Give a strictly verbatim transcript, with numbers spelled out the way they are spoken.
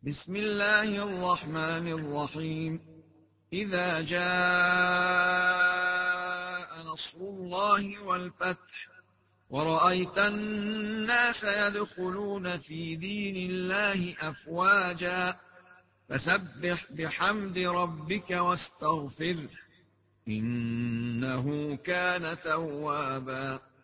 بسم الله الرحمن الرحيم. إذا جاء نصر الله والفتح ورأيت الناس يدخلون في دين الله أفواجا فسبح بحمد ربك واستغفره إنه كان توابا.